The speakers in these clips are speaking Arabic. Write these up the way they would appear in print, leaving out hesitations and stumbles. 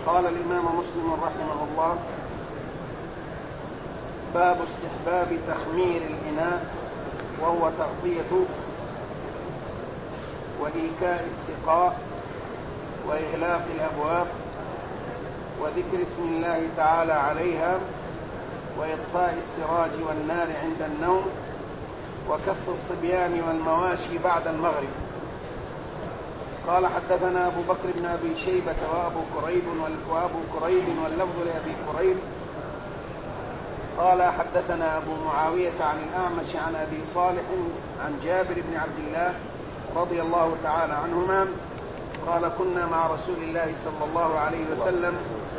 قال الإمام مسلم رحمه الله: باب استحباب تخمير الإناء، وهو تغطية وإيكاء السقاء وإغلاق الأبواب وذكر اسم الله تعالى عليها وإطفاء السراج والنار عند النوم وكف الصبيان والمواشي بعد المغرب. قال: حدثنا أبو بكر بن أبي شيبة وأبو كريب واللفظ لأبي كريب قال: حدثنا أبو معاوية عن الأعمش عن أبي صالح عن جابر بن عبد الله رضي الله تعالى عنهما قال: كنا مع رسول الله صلى الله عليه وسلم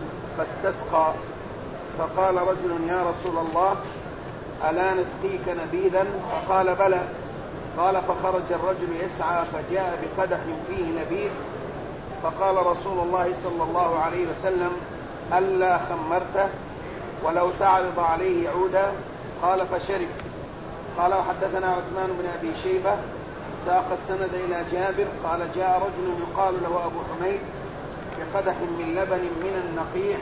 فاستسقى، فقال رجل: يا رسول الله، ألا نسقيك نبيذا؟ فقال: بلى. قال: فخرج الرجل يسعى فجاء بقدح فيه نبيذ، فقال رسول الله صلى الله عليه وسلم: ألا خمرته ولو تعرض عليه عودا؟ قال: فشرب. قال: وحدثنا عثمان بن أبي شيبة ساق السند إلى جابر قال: جاء رجل يقال له أبو حميد بقدح من لبن من النقيع،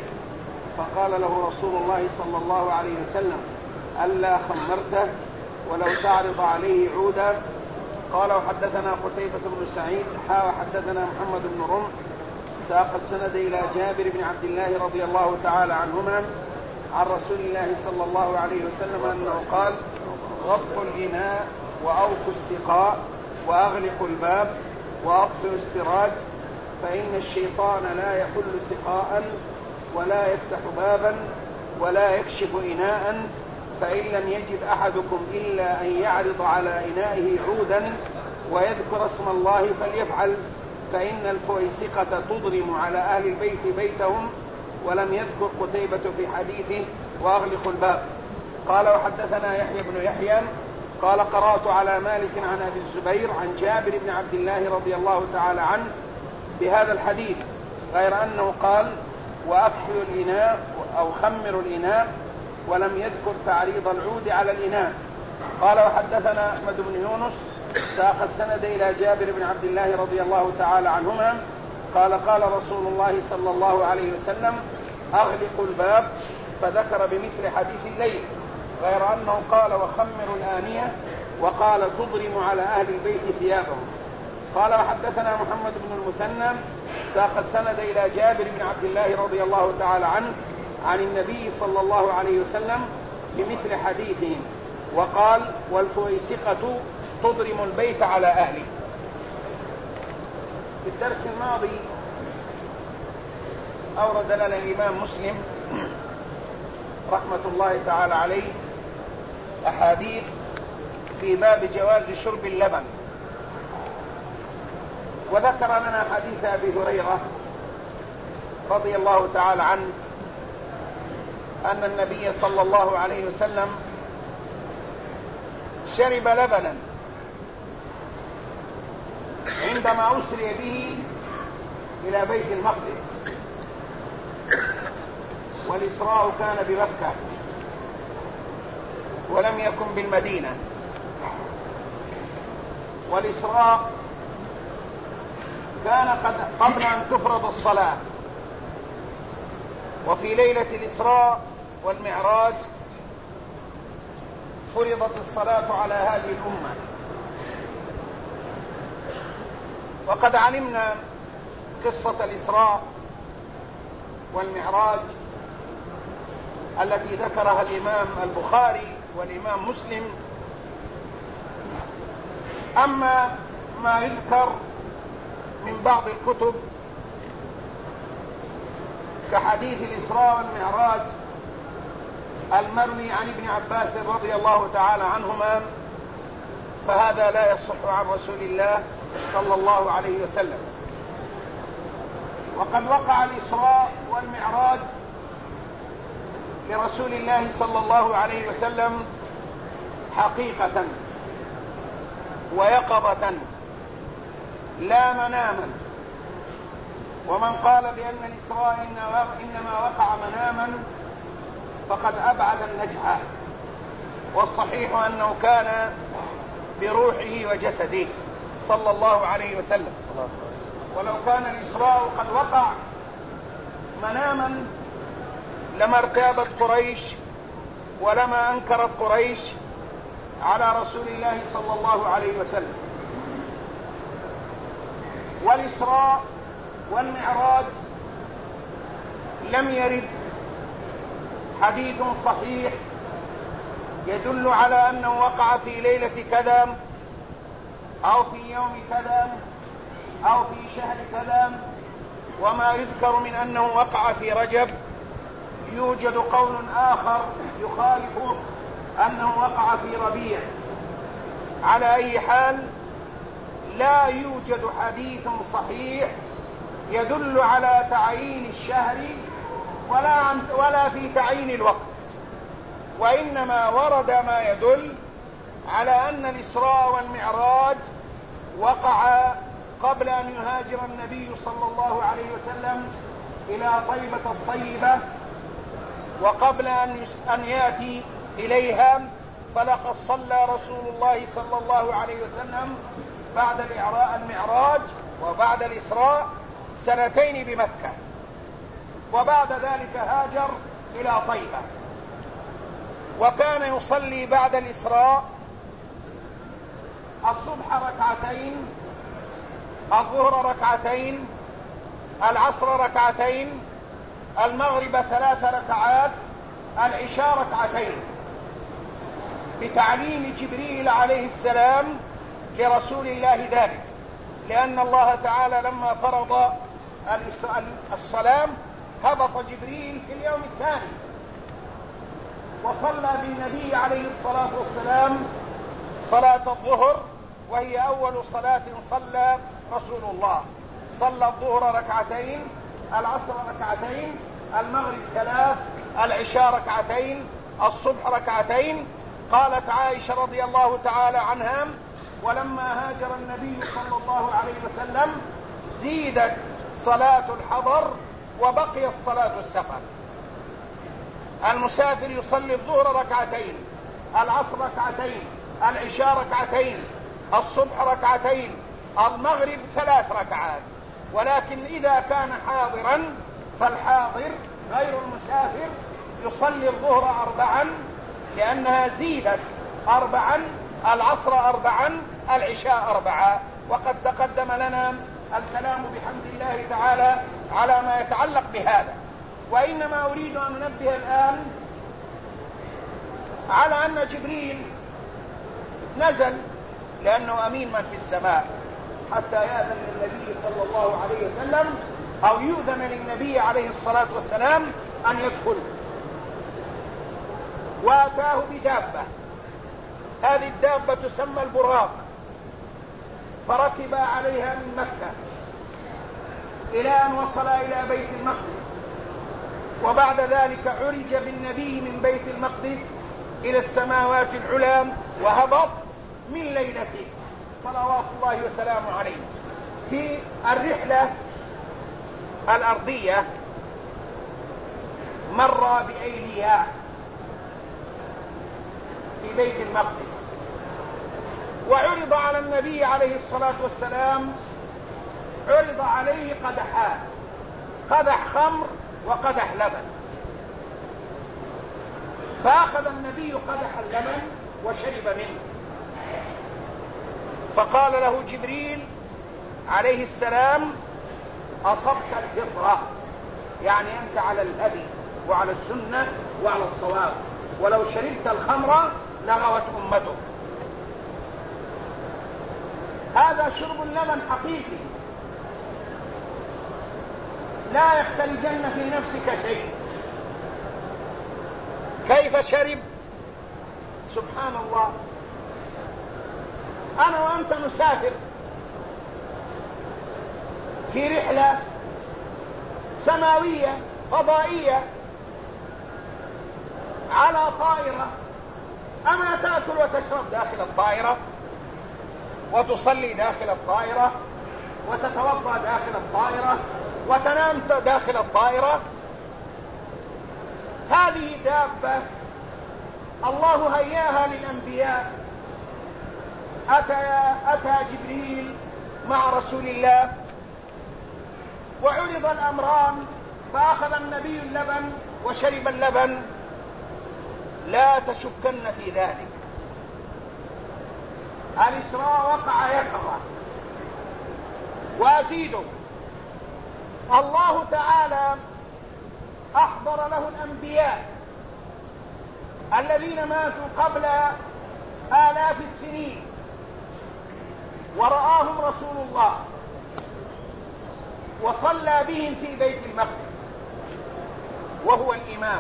فقال له رسول الله صلى الله عليه وسلم: ألا خمرته ولو تعرض عليه عودا؟ قال: وحدثنا قتيبة بن سعيد وحدثنا محمد بن رمح ساق السند إلى جابر بن عبد الله رضي الله تعالى عنهما عن رسول الله صلى الله عليه وسلم أنه قال: غطوا الإناء وأوقوا السقاء وأغلقوا الباب وأطفئوا السراج، فإن الشيطان لا يحل سقاء ولا يفتح بابا ولا يكشف إناء، فإن لم يجد أحدكم إلا أن يعرض على إنائه عودا ويذكر اسم الله فليفعل، فإن الفويسقة تضرم على أهل البيت بيتهم. ولم يذكر قتيبة في حديثه وأغلق الباب. قال: وحدثنا يحيى بن يحيى قال: قرأت على مالك عن أبي الزبير عن جابر بن عبد الله رضي الله تعالى عنه بهذا الحديث، غير أنه قال: وأكحلوا الإناء أو خمروا الإناء، ولم يذكر تعريض العود على الإناء. قال: وحدثنا أحمد بن يونس ساق السند إلى جابر بن عبد الله رضي الله تعالى عنهما قال: قال رسول الله صلى الله عليه وسلم: أغلقوا الباب، فذكر بمثل حديث الليل، غير أنه قال: وخمروا الآنية، وقال: تضرم على أهل البيت ثيابهم. قال: وحدثنا محمد بن المثنى ساق السند إلى جابر بن عبد الله رضي الله تعالى عنه عن النبي صلى الله عليه وسلم بمثل حديثهم، وقال: والفويسقة تضرم البيت على أهله. في الدرس الماضي أورد لنا الإمام مسلم رحمة الله تعالى عليه أحاديث في باب جواز شرب اللبن، وذكر لنا حديث أبي هريرة رضي الله تعالى عنه أن النبي صلى الله عليه وسلم شرب لبنا عندما أسري به إلى بيت المقدس، والإسراء كان بمكة ولم يكن بالمدينة، والإسراء كان قبل أن تفرض الصلاة، وفي ليلة الإسراء والمعراج فرضت الصلاة على هذه الأمة. وقد علمنا قصة الإسراء والمعراج التي ذكرها الإمام البخاري والإمام مسلم. أما ما يذكر من بعض الكتب كحديث الإسراء والمعراج المروي عن ابن عباس رضي الله تعالى عنهما، فهذا لا يصح عن رسول الله صلى الله عليه وسلم. وقد وقع الإسراء والمعراج لرسول الله صلى الله عليه وسلم حقيقة ويقظة لا مناما، ومن قال بأن الإسراء إنما وقع مناما فقد أبعد النجعة، والصحيح أنه كان بروحه وجسده صلى الله عليه وسلم. ولو كان الإسراء قد وقع مناما لما ارتابت قريش ولما أنكرت قريش على رسول الله صلى الله عليه وسلم. والإسراء والمعراج لم يرد حديث صحيح يدل على أنه وقع في ليلة كذا أو في يوم كذا أو في شهر كذا. وما يذكر من أنه وقع في رجب يوجد قول آخر يخالف أنه وقع في ربيع. على أي حال لا يوجد حديث صحيح يدل على تعيين الشهر ولا في تعيين الوقت، وإنما ورد ما يدل على أن الإسراء والمعراج وقع قبل أن يهاجر النبي صلى الله عليه وسلم إلى طيبة الطيبة، وقبل أن يأتي إليها. فلقد صلى رسول الله صلى الله عليه وسلم بعد المعراج وبعد الإسراء 2 بمكة، وبعد ذلك هاجر إلى طيبة. وكان يصلي بعد الإسراء الصبح 2 الظهر 2 العصر 2 المغرب 3 ركعات العشاء 2 بتعليم جبريل عليه السلام لرسول الله ذلك، لأن الله تعالى لما فرض الصلاة هبط جبريل في اليوم الثاني وصلى بالنبي عليه الصلاة والسلام صلاة الظهر، وهي أول صلاة صلى رسول الله. صلى الظهر 2 العصر 2 المغرب 3 العشاء 2 الصبح 2. قالت عائشة رضي الله تعالى عنها: ولما هاجر النبي صلى الله عليه وسلم زيدت صلاة الحضر وبقي الصلاة السفر. المسافر يصلي الظهر 2 العصر 2 العشاء 2 الصبح 2 المغرب 3 ركعات. ولكن إذا كان حاضرا فالحاضر غير المسافر يصلي الظهر 4 لأنها زيدت 4 العصر 4 العشاء 4. وقد تقدم لنا الكلام بحمد الله تعالى على ما يتعلق بهذا. وإنما أريد أن أنبه الآن على أن جبريل نزل لأنه أمين من في السماء حتى يأذن للنبي صلى الله عليه وسلم أو يؤذن للنبي عليه الصلاة والسلام أن يدخل. وأتاه بدابة، هذه الدابة تسمى البراق، فركب عليها من مكة إلى أن وصل إلى بيت المقدس، وبعد ذلك عرج بالنبي من بيت المقدس إلى السماوات العلى وهبط من ليلته صلوات الله وسلامه عليه. في الرحلة الأرضية مر بأيلياء في بيت المقدس، وعرض على النبي عليه الصلاة والسلام عرض عليه قدحان، قدح خمر وقدح لبن، فأخذ النبي قدح اللبن وشرب منه، فقال له جبريل عليه السلام: أصبت الفطرة، يعني أنت على الهدي وعلى السنة وعلى الصواب، ولو شربت الخمر لغوت أمته. هذا شرب اللبن حقيقي، لا يختلجن في نفسك شيء. كيف شرب؟ سبحان الله. أنا وأنت نسافر في رحلة سماوية فضائية على طائرة، أما تأكل وتشرب داخل الطائرة وتصلي داخل الطائرة وتتوضأ داخل الطائرة وتنام داخل الطائرة؟ هذه دابة الله هياها للأنبياء. أتى جبريل مع رسول الله وعرض الأمران فأخذ النبي اللبن وشرب اللبن، لا تشكن في ذلك. الإسراء وقع يقظة. وأزيده، الله تعالى أحضر له الأنبياء الذين ماتوا قبل آلاف السنين، ورآهم رسول الله وصلى بهم في بيت المقدس وهو الإمام،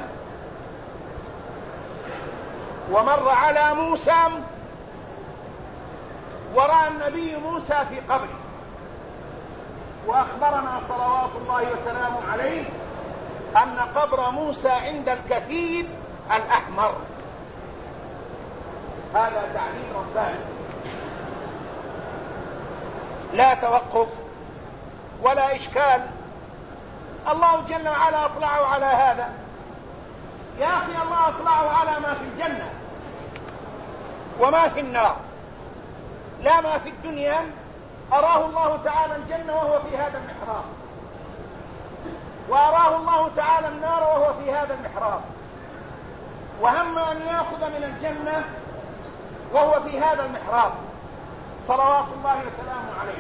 ومر على موسى ورأى النبي موسى في قبره، وأخبرنا صلوات الله وسلامه عليه أن قبر موسى عند الكثيب الأحمر. هذا تعليم رباني، لا توقف ولا إشكال. الله جل وعلا أطلعه على هذا. يا أخي، الله أطلعه على ما في الجنة وما في النار، لا ما في الدنيا. أراه الله تعالى الجنة وهو في هذا المحراب، وأراه الله تعالى النار وهو في هذا المحراب، وهم أن يأخذ من الجنة وهو في هذا المحراب، صلوات الله وسلامه عليه.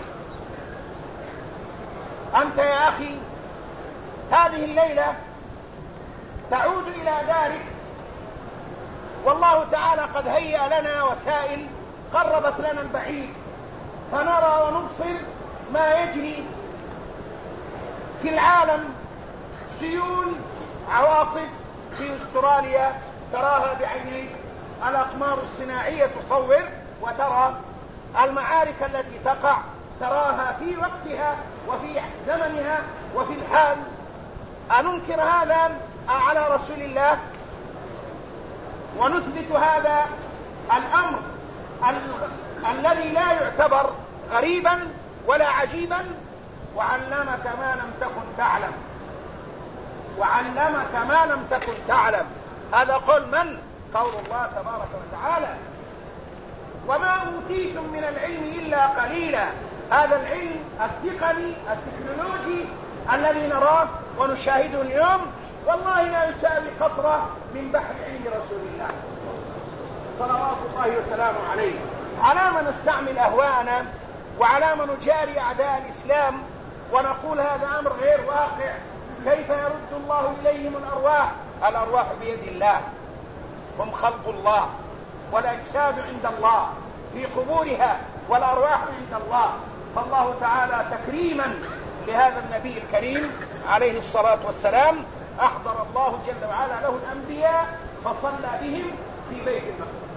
أنت يا أخي هذه الليلة تعود إلى دارك، والله تعالى قد هيأ لنا وسائل قربت لنا البعيد، فنرى ونبصر ما يجري في العالم. سيول عواصف في أستراليا تراها بعينيك، الأقمار الصناعية تصور وترى المعارك التي تقع، تراها في وقتها وفي زمنها وفي الحال. أننكر هذا على رسول الله ونثبت هذا الأمر الذي لا يعتبر غريبا ولا عجيبا. وعلمك ما لم تكن تعلم، وعلمك ما لم تكن تعلم. هذا قول من؟ قول الله تبارك وتعالى. وما أوتيتم من العلم إلا قليلا. هذا العلم التقني التكنولوجي الذي نراه ونشاهده اليوم والله لا يساوي قطرة من بحر علم رسول الله صلوات الله وسلامه عليه. على ما نستعمل أهواءنا وعلى ما نجاري أعداء الإسلام ونقول هذا أمر غير واقع. كيف يرد الله إليهم الأرواح؟ الأرواح بيد الله، هم خلق الله، والأجساد عند الله في قبورها، والأرواح عند الله. فالله تعالى تكريما لهذا النبي الكريم عليه الصلاة والسلام أحضر الله جل وعلا له الأنبياء فصلى بهم في بيت المقدس.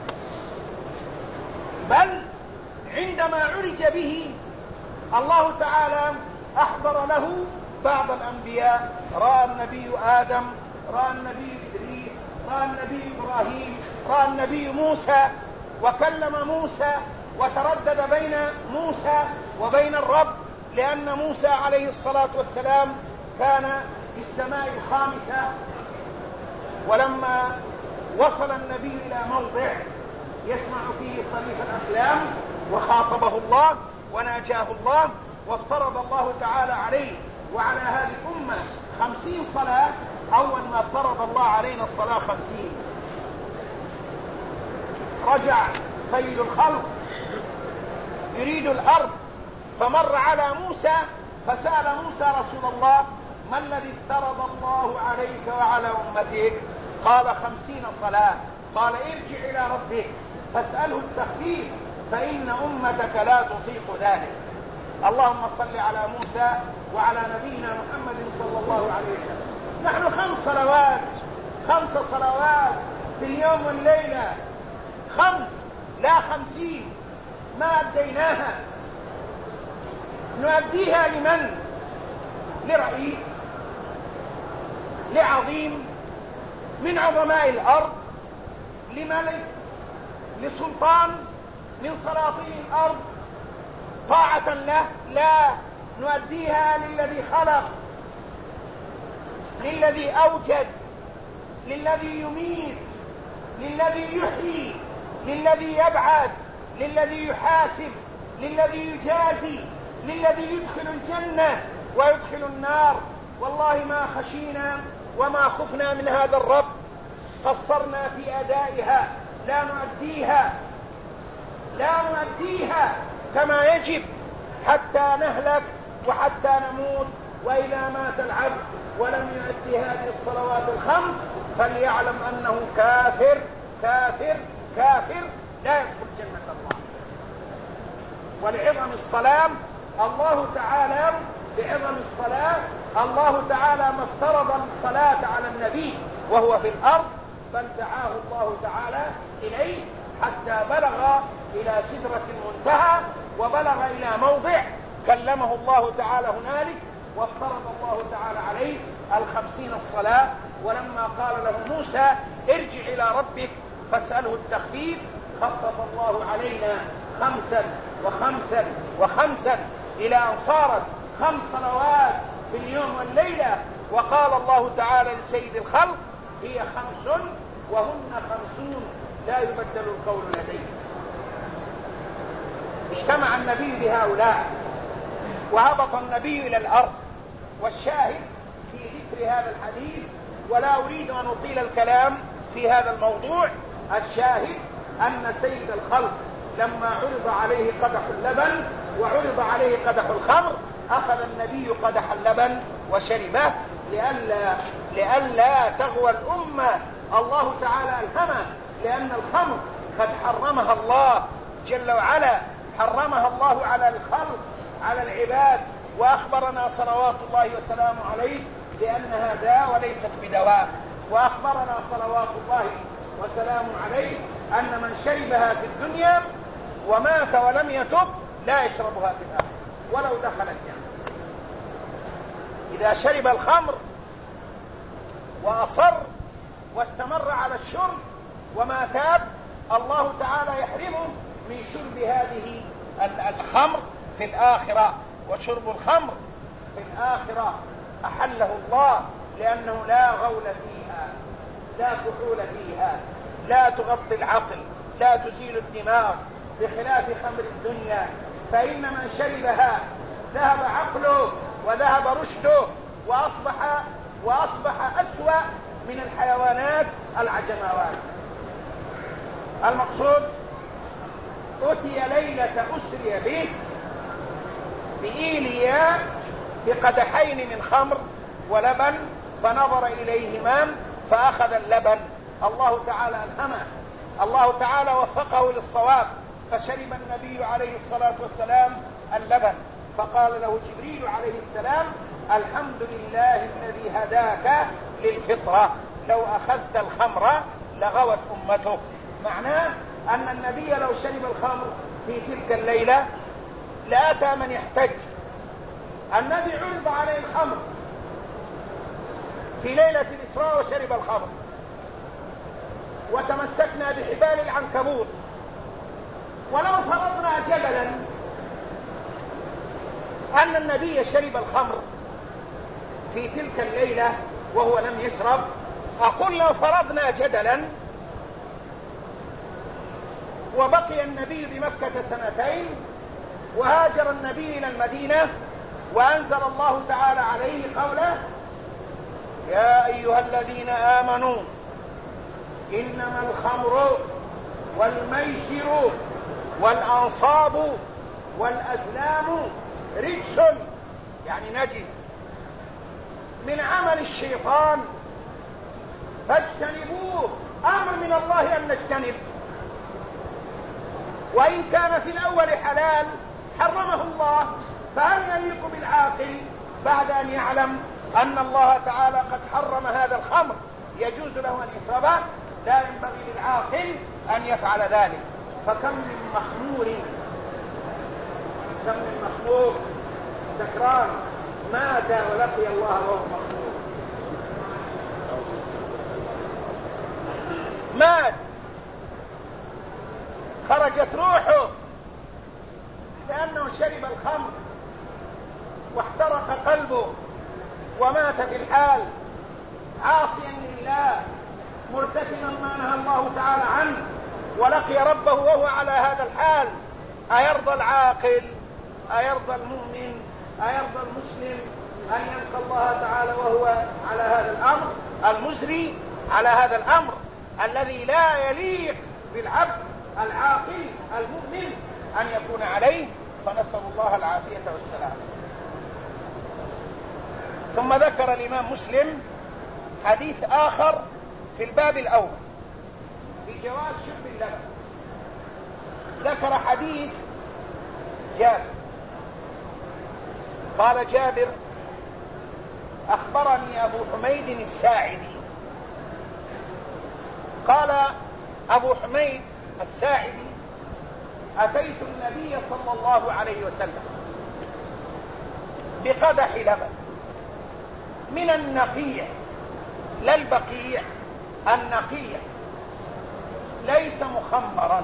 بل عندما عرج به الله تعالى أحضر له بعض الأنبياء. رأى النبي آدم، رأى النبي إدريس، رأى النبي إبراهيم، رأى النبي موسى، وكلم موسى وتردد بين موسى وبين الرب، لأن موسى عليه الصلاة والسلام كان في السماء الخامسة. ولما وصل النبي إلى موضع يسمع فيه صريف الأقلام وخاطبه الله وناجاه الله، وافترض الله تعالى عليه وعلى هذه الأمة 50 صلاة. أول ما افترض الله علينا الصلاة 50. رجع سيد الخلق يريد الأرض فمر على موسى فسأل موسى رسول الله: ما الذي افترض الله عليك وعلى أمتك؟ قال 50 صلاة. قال: ارجع إلى ربك فاسأله التخفيف فإن أمتك لا تطيق ذلك. اللهم صل على موسى وعلى نبينا محمد صلى الله عليه وسلم. نحن 5 صلوات في اليوم والليلة، 5 لا 50 ما أديناها. نؤديها لمن؟ لرئيس، لعظيم من عظماء الأرض، لملك، لسلطان من سلاطين الأرض، طاعة له؟ لا، نؤديها للذي خلق، للذي أوجد، للذي يميت، للذي يحيي، للذي يبعث، للذي يحاسب، للذي يجازي، للذي يدخل الجنة ويدخل النار. والله ما خشينا وما خفنا من هذا الرب، قصرنا في أدائها، لا نؤديها كما يجب حتى نهلك وحتى نموت. وإذا مات العبد ولم يؤدي هذه الصلوات الخمس فليعلم أنه كافر كافر كافر لا يدخل جنة الله. ولعظم الصلاة الله تعالى ما افترض الصلاة على النبي وهو في الأرض، بل دعاه الله تعالى إليه حتى بلغ إلى سدرة المنتهى وبلغ إلى موضع كلمه الله تعالى هنالك، وافترض الله تعالى عليه 50 الصلاة. ولما قال له موسى ارجع إلى ربك فاسأله التخفيف، خفف الله علينا 5 و5 و5 إلى أن صارت 5 صلوات في اليوم والليلة. وقال الله تعالى لسيد الخلق هي 5 وهن 50 لا يبدل القول لديه. اجتمع النبي بهؤلاء وهبط النبي إلى الأرض. والشاهد في ذكر هذا الحديث، ولا أريد أن أطيل الكلام في هذا الموضوع، الشاهد أن سيد الخلق لما عرض عليه قدح اللبن وعرض عليه قدح الخمر أخذ النبي قدح اللبن وشربه لئلا تغوى الأمة. الله تعالى ألهمه، لأن الخمر قد حرمها الله جل وعلا، حرمها الله على الخلق على العباد، وأخبرنا صلوات الله وسلامه عليه بأنها داء وليست بدواء. وأخبرنا صلوات الله وسلامه عليه أن من شربها في الدنيا ومات ولم يتب لا يشربها في الآخرة ولو دخل الجنة. إذا شرب الخمر وأصر واستمر على الشرب وما تاب، الله تعالى يحرمه من شرب هذه الخمر في الآخرة. وشرب الخمر في الآخرة أحله الله، لأنه لا غول فيها، لا كحول فيها، لا تغطي العقل، لا تزيل الدماغ، بخلاف خمر الدنيا، فإن من شربها ذهب عقله وذهب رشده وأصبح أسوأ من الحيوانات العجماوات. المقصود أتي ليلة أسري به بإيليا بقدحين من خمر ولبن، فنظر إليهما فأخذ اللبن. الله تعالى ألهمه، الله تعالى وفقه للصواب، فشرب النبي عليه الصلاة والسلام اللبن، فقال له جبريل عليه السلام الحمد لله الذي هداك للفطرة، لو أخذت الخمر لغوت أمتك. معناه أن النبي لو شرب الخمر في تلك الليلة لأتى من يحتج. النبي عرض عليه الخمر في ليلة الإسراء وشرب الخمر، وتمسكنا بحبال العنكبوت. ولو فرضنا جدلا أن النبي شرب الخمر في تلك الليلة وهو لم يشرب، أقول لو فرضنا جدلا وبقي النبي بمكة 2 وهاجر النبي إلى المدينة، وأنزل الله تعالى عليه قوله يا أيها الذين آمنوا إنما الخمر والميسر والأنصاب والأزلام رجس، يعني نجس، من عمل الشيطان فاجتنبوه. أمر من الله أن نجتنب، وإن كان في الأول حلال حرمه الله، فهل يليق بالعاقل بعد أن يعلم أن الله تعالى قد حرم هذا الخمر يجوز له أن يشربه؟ لا ينبغي للعاقل أن يفعل ذلك. فكم من مخمور سكران مات ولقي الله وهو مخمور، مات خرجت روحه لأنه شرب الخمر واحترق قلبه ومات في الحال عاصيا لله مرتكبا ما نهى الله تعالى عنه، ولقي ربه وهو على هذا الحال. أيرضى العاقل، أيرضى المؤمن، أيرضى المسلم أن يلقى الله تعالى وهو على هذا الأمر المزري، على هذا الأمر الذي لا يليق بالعبد العاقل المؤمن أن يكون عليه، فنسأل الله العافية والسلام. ثم ذكر الإمام مسلم حديث آخر في الباب الأول في جواز شرب اللبن. ذكر حديث جابر، قال جابر: أخبرني أبو حميد الساعدي، قال أبو حميد الساعدي: أتيت النبي صلى الله عليه وسلم بقدح لبن من النقيع، لا البقيع، النقيع ليس مخمرا،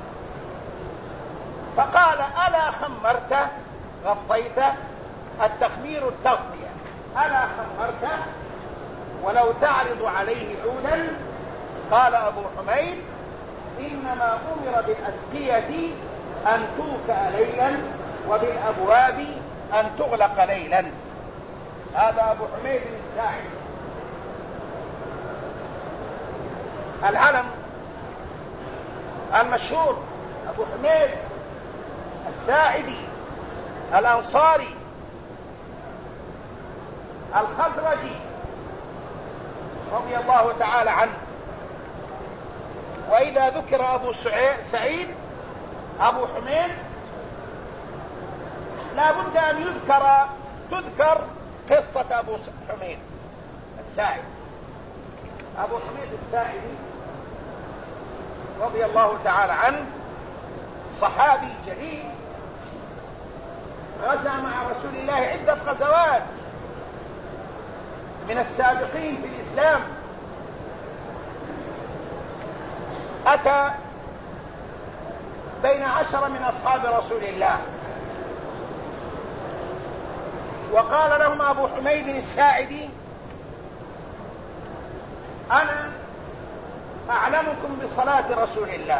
فقال: ألا خمرته؟ غطيته، التخمير التغطية، ألا خمرته ولو تعرض عليه عودا؟ قال أبو حميد: إنما أمر بالأسقية أن توكأ ليلا وبالأبواب أن تغلق ليلا. هذا أبو حميد الساعدي العلم المشهور، أبو حميد الساعدي الأنصاري الخزرجي رضي الله تعالى عنه. وإذا ذكر أبو سعيد أبو حميد لا بد أن تذكر قصة أبو حميد الساعدي. أبو حميد الساعدي رضي الله تعالى عنه صحابي جليل، غزا مع رسول الله عدة غزوات، من السابقين في الإسلام. أتى بين 10 من أصحاب رسول الله، وقال لهم أبو حميد الساعدي: أنا أعلمكم بصلاة رسول الله.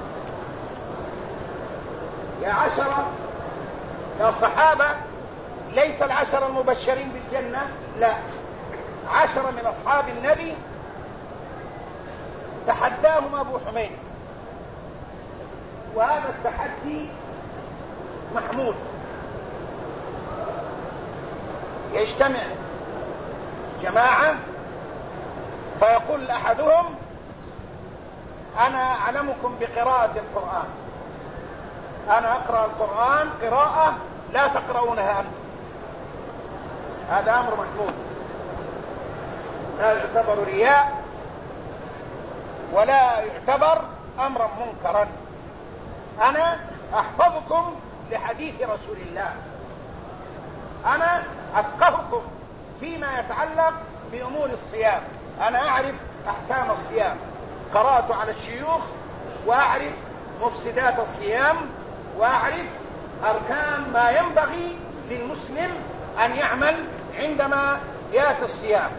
يا 10 يا صحابة، ليس 10 المبشرين بالجنة، لا، 10 من أصحاب النبي تحداهم أبو حميد، وهذا التحدي محمود. يجتمع جماعة فيقول أحدهم: أنا أعلمكم بقراءة القرآن، أنا أقرأ القرآن قراءة لا تقرؤونها أنتم. هذا أمر محمود، لا يعتبر رياء ولا يعتبر أمرا منكرا. أنا أحفظكم لحديث رسول الله، أنا أفقهكم فيما يتعلق بأمور الصيام، أنا أعرف أحكام الصيام، قرأت على الشيوخ وأعرف مفسدات الصيام، وأعرف أركان ما ينبغي للمسلم أن يعمل عندما يأتي الصيام.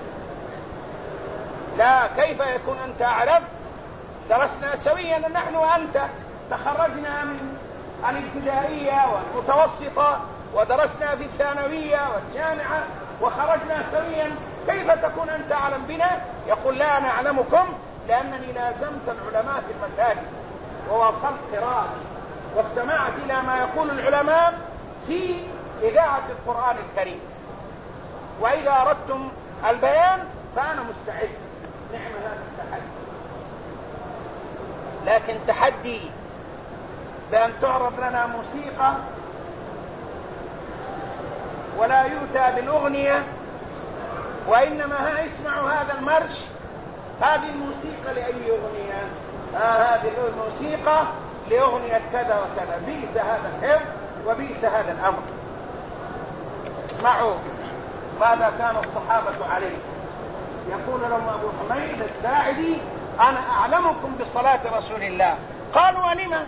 لا، كيف يكون أنت أعرف؟ درسنا سويا نحن وأنت، تخرجنا من الابتدائية والمتوسطة ودرسنا في الثانوية والجامعة وخرجنا سويا، كيف تكون أنت أعلم بنا؟ يقول: لا، أنا أعلمكم لأنني لازمت العلماء في المساجد وواصلت قراءتي واستمعت إلى ما يقول العلماء في إذاعة القرآن الكريم، وإذا أردتم البيان فأنا مستعد. نعم، هذا التحدي. لكن تحدي بأن تعرض لنا موسيقى ولا يؤتى بالأغنية، وإنما اسمعوا هذا المرش، هذه الموسيقى لأي أغنية؟ هذه الموسيقى لأغنية كذا وكذا. بئس هذا الحفظ وبئس هذا الأمر. اسمعوا ماذا كان الصحابة عليه. يقول لهم أبو حميد الساعدي: أنا أعلمكم بصلاة رسول الله. قالوا: ولما؟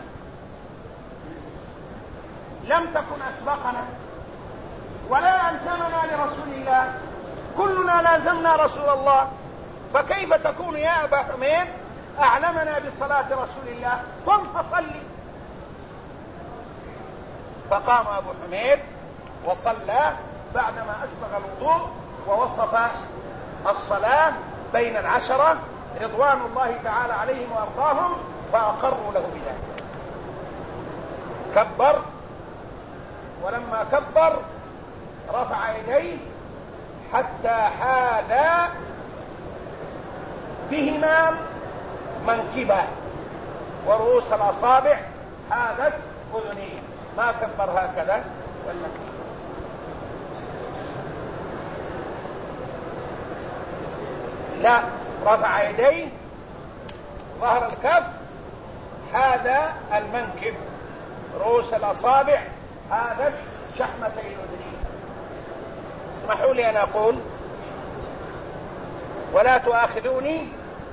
لم تكن أسبقنا ولا ألزمنا لرسول الله، كلنا لازمنا رسول الله، فكيف تكون يا أبا حميد أعلمنا بصلاة رسول الله؟ قم فصلي. فقام أبو حميد وصلى بعدما أسبغ الوضوء ووصف الصلاة بين العشرة رضوان الله تعالى عليهم وأرضاهم، فأقروا له بذلك. كبر، ولما كبر رفع يديه حتى حاذا بهما منكبه، ورؤوس الأصابع حاذت أذنيه. ما كبر هكذا ولا لا، رفع يديه ظهر الكف حاذا المنكب، رؤوس الأصابع حاذت شحمتي الأذنين. اسمحوا لي أن أقول، ولا تؤاخذوني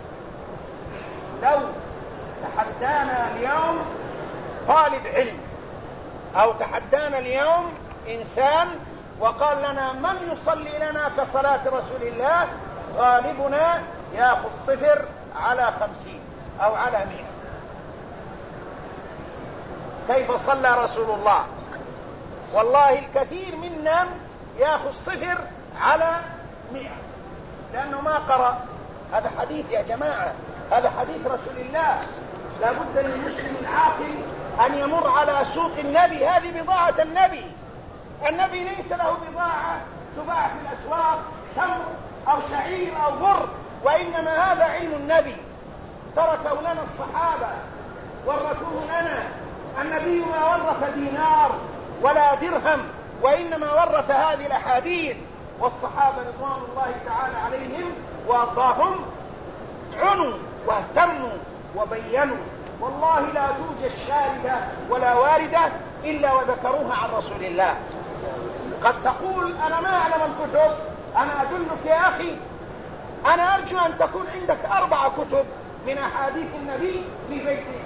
لو تحدانا اليوم طالب علم أو تحدانا اليوم إنسان وقال لنا من يصلي لنا كصلاة رسول الله، غالبنا يأخذ 0 على 50 أو على 100. كيف صلى رسول الله؟ والله الكثير منا يأخذ 0 على 100، لأنه ما قرأ. هذا حديث يا جماعة، هذا حديث رسول الله. لا بد للمسلم العاقل أن يمر على سوق النبي، هذه بضاعة النبي. النبي ليس له بضاعة تباع في الأسواق تمر أو شعير أو بر، وإنما هذا علم النبي تركه لنا الصحابة، ورثوه لنا. النبي ما ورث دينار ولا درهم، وإنما ورث هذه الأحاديث. والصحابة رضوان الله تعالى عليهم وأرضاهم عنوا واهتموا وبينوا. والله لا توجد شاردة ولا واردة إلا وذكروها عن رسول الله. قد تقول أنا ما أعلم الكتب، أنا أدلك يا أخي، أنا أرجو أن تكون عندك 4 كتب من أحاديث النبي في بيتك.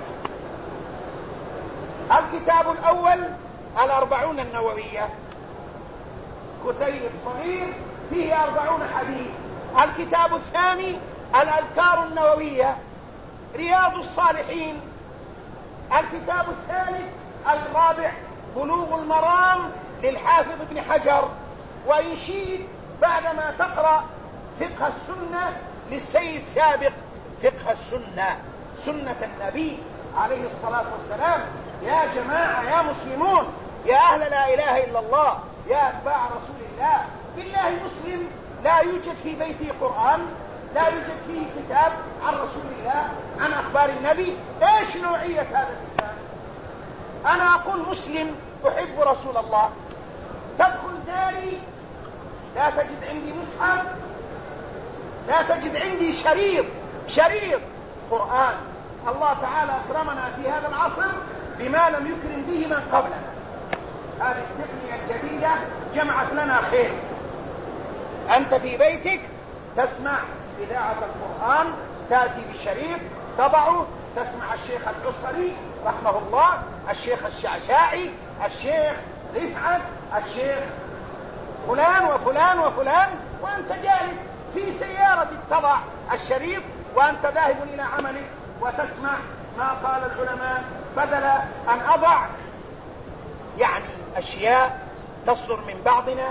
الكتاب الأول 40 النووية، كتيب صغير فيه 40 حديث. الكتاب الثاني الأذكار النووية، رياض الصالحين. الكتاب الثالث الرابع بلوغ المرام للحافظ ابن حجر. وإن شئت بعدما تقرأ فقه السنة للسيد السابق، فقه السنة، سنة النبي عليه الصلاة والسلام. يا جماعة، يا مسلمون، يا أهل لا إله إلا الله، يا أتباع رسول الله، بالله مسلم لا يوجد في بيته قرآن، لا يوجد فيه كتاب عن رسول الله، عن أخبار النبي؟ إيش نوعية هذا الإسلام؟ أنا أقول مسلم أحب رسول الله، تدخل داري لا تجد عندي مصحف، لا تجد عندي شريط قرآن. الله تعالى أكرمنا في هذا العصر بما لم يكرم به من قبلنا. هذه التقنية الجديدة جمعت لنا خير. أنت في بيتك تسمع إذاعة القرآن، تأتي بالشريط تضعه، تسمع الشيخ الحصري رحمه الله، الشيخ الشعشاعي، الشيخ رفعت، الشيخ فلان وفلان وفلان، وأنت جالس في سيارة تضع الشريط وأنت ذاهب إلى عملك وتسمع ما قال العلماء، بدل أن أضع يعني أشياء تصدر من بعضنا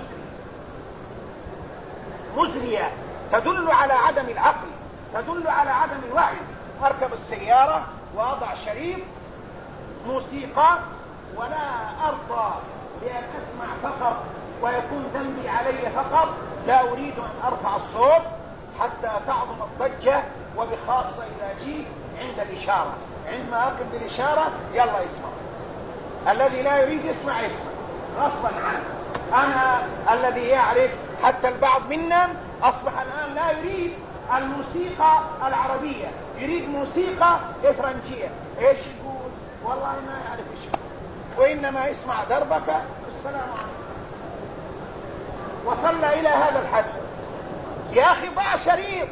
مزرية تدل على عدم العقل، تدل على عدم الوعي. أركب السيارة وأضع شريط موسيقى، ولا أرضى بأن أسمع فقط ويكون ذنبي علي فقط، لا أريد أن أرفع الصوت حتى تعظم الضجة، وبخاصة إذا جيت عند الإشارة. عندما أركب بالإشارة يلا اسمع، الذي لا يريد يسمع غصبا عنه. أنا الذي يعرف، حتى البعض منا أصبح الآن لا يريد الموسيقى العربية، يريد موسيقى إفرنجية. إيش يقول؟ والله ما يعرف إيش يقول، وإنما يسمع دربك السلام عليكم. وصلنا إلى هذا الحد. يا أخي ضع شريط